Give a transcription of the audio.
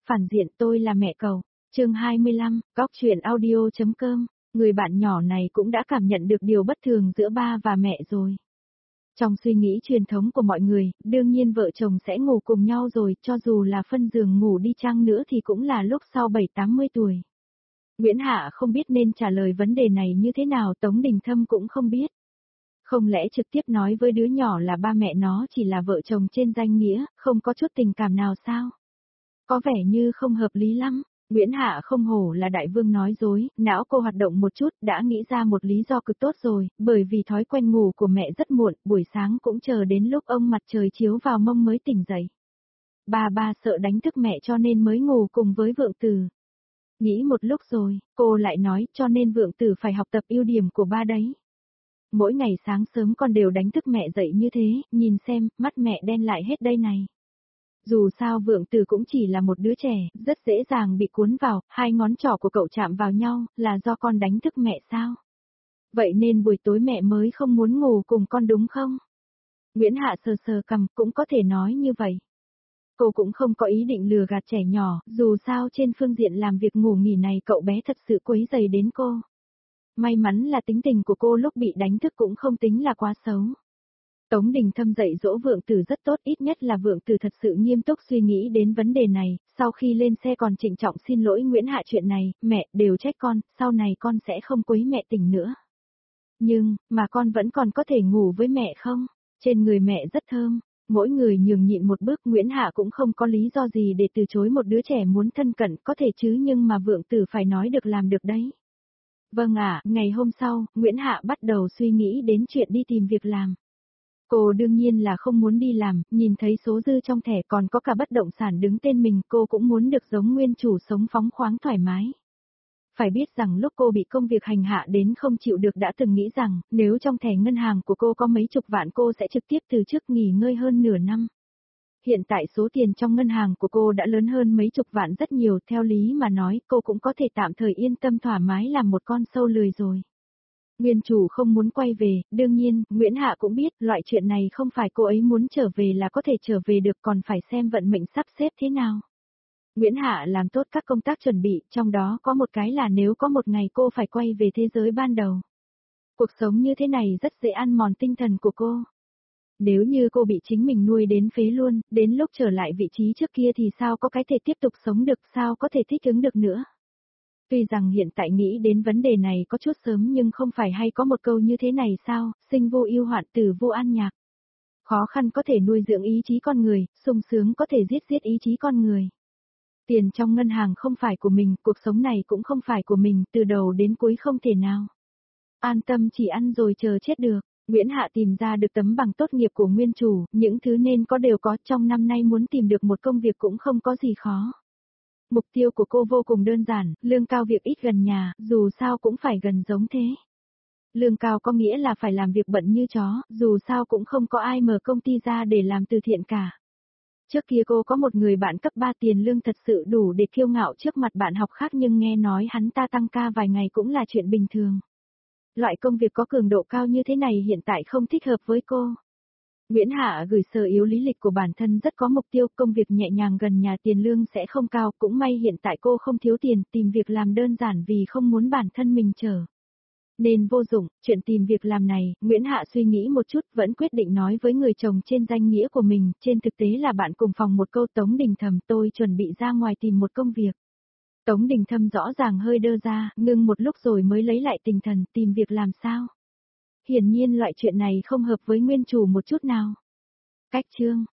Phản diện tôi là mẹ cậu. Chương 25, góc truyện audio.com. Người bạn nhỏ này cũng đã cảm nhận được điều bất thường giữa ba và mẹ rồi. Trong suy nghĩ truyền thống của mọi người, đương nhiên vợ chồng sẽ ngủ cùng nhau rồi, cho dù là phân giường ngủ đi chăng nữa thì cũng là lúc sau 7-80 tuổi. Nguyễn Hạ không biết nên trả lời vấn đề này như thế nào, Tống Đình Thâm cũng không biết. Không lẽ trực tiếp nói với đứa nhỏ là ba mẹ nó chỉ là vợ chồng trên danh nghĩa, không có chút tình cảm nào sao? Có vẻ như không hợp lý lắm. Nguyễn Hạ không hổ là đại vương nói dối, não cô hoạt động một chút, đã nghĩ ra một lý do cực tốt rồi, bởi vì thói quen ngủ của mẹ rất muộn, buổi sáng cũng chờ đến lúc ông mặt trời chiếu vào mông mới tỉnh dậy. Ba sợ đánh thức mẹ cho nên mới ngủ cùng với Vượng Tử. Nghĩ một lúc rồi, cô lại nói cho nên Vượng Tử phải học tập ưu điểm của ba đấy. Mỗi ngày sáng sớm con đều đánh thức mẹ dậy như thế, nhìn xem, mắt mẹ đen lại hết đây này. Dù sao Vượng Tử cũng chỉ là một đứa trẻ, rất dễ dàng bị cuốn vào, hai ngón trỏ của cậu chạm vào nhau, là do con đánh thức mẹ sao? Vậy nên buổi tối mẹ mới không muốn ngủ cùng con đúng không? Nguyễn Hạ sờ sờ cằm, cũng có thể nói như vậy. Cô cũng không có ý định lừa gạt trẻ nhỏ, dù sao trên phương diện làm việc ngủ nghỉ này cậu bé thật sự quấy rầy đến cô. May mắn là tính tình của cô lúc bị đánh thức cũng không tính là quá xấu. Tống Đình Thâm dạy dỗ Vượng Tử rất tốt, ít nhất là Vượng Tử thật sự nghiêm túc suy nghĩ đến vấn đề này, sau khi lên xe còn trịnh trọng xin lỗi Nguyễn Hạ chuyện này, mẹ đều trách con, sau này con sẽ không quấy mẹ tỉnh nữa. Nhưng, mà con vẫn còn có thể ngủ với mẹ không? Trên người mẹ rất thơm, mỗi người nhường nhịn một bước, Nguyễn Hạ cũng không có lý do gì để từ chối một đứa trẻ muốn thân cận, có thể chứ, nhưng mà Vượng Tử phải nói được làm được đấy. Vâng ạ, ngày hôm sau, Nguyễn Hạ bắt đầu suy nghĩ đến chuyện đi tìm việc làm. Cô đương nhiên là không muốn đi làm, nhìn thấy số dư trong thẻ còn có cả bất động sản đứng tên mình, cô cũng muốn được giống nguyên chủ sống phóng khoáng thoải mái. Phải biết rằng lúc cô bị công việc hành hạ đến không chịu được đã từng nghĩ rằng, nếu trong thẻ ngân hàng của cô có mấy chục vạn cô sẽ trực tiếp từ chức nghỉ ngơi hơn nửa năm. Hiện tại số tiền trong ngân hàng của cô đã lớn hơn mấy chục vạn rất nhiều, theo lý mà nói cô cũng có thể tạm thời yên tâm thoải mái làm một con sâu lười rồi. Nguyên chủ không muốn quay về, đương nhiên, Nguyễn Hạ cũng biết loại chuyện này không phải cô ấy muốn trở về là có thể trở về được, còn phải xem vận mệnh sắp xếp thế nào. Nguyễn Hạ làm tốt các công tác chuẩn bị, trong đó có một cái là nếu có một ngày cô phải quay về thế giới ban đầu. Cuộc sống như thế này rất dễ ăn mòn tinh thần của cô. Nếu như cô bị chính mình nuôi đến phế luôn, đến lúc trở lại vị trí trước kia thì sao có cái thể tiếp tục sống được, sao có thể thích ứng được nữa. Tuy rằng hiện tại nghĩ đến vấn đề này có chút sớm nhưng không phải hay có một câu như thế này sao, sinh vô ưu hoạn tử vô an nhạc. Khó khăn có thể nuôi dưỡng ý chí con người, sung sướng có thể giết ý chí con người. Tiền trong ngân hàng không phải của mình, cuộc sống này cũng không phải của mình, từ đầu đến cuối không thể nào. An tâm chỉ ăn rồi chờ chết được. Nguyễn Hạ tìm ra được tấm bằng tốt nghiệp của nguyên chủ, những thứ nên có đều có, trong năm nay muốn tìm được một công việc cũng không có gì khó. Mục tiêu của cô vô cùng đơn giản, lương cao việc ít gần nhà, dù sao cũng phải gần giống thế. Lương cao có nghĩa là phải làm việc bận như chó, dù sao cũng không có ai mở công ty ra để làm từ thiện cả. Trước kia cô có một người bạn cấp 3 tiền lương thật sự đủ để kiêu ngạo trước mặt bạn học khác, nhưng nghe nói hắn ta tăng ca vài ngày cũng là chuyện bình thường. Loại công việc có cường độ cao như thế này hiện tại không thích hợp với cô. Nguyễn Hạ gửi sơ yếu lý lịch của bản thân rất có mục tiêu, công việc nhẹ nhàng gần nhà, tiền lương sẽ không cao, cũng may hiện tại cô không thiếu tiền, tìm việc làm đơn giản vì không muốn bản thân mình trở nên vô dụng. Chuyện tìm việc làm này, Nguyễn Hạ suy nghĩ một chút vẫn quyết định nói với người chồng trên danh nghĩa của mình, trên thực tế là bạn cùng phòng một câu. Tống Đình Thâm, tôi chuẩn bị ra ngoài tìm một công việc. Tống Đình Thâm rõ ràng hơi đơ ra, ngưng một lúc rồi mới lấy lại tinh thần, tìm việc làm sao? Hiển nhiên loại chuyện này không hợp với nguyên chủ một chút nào. Cách chương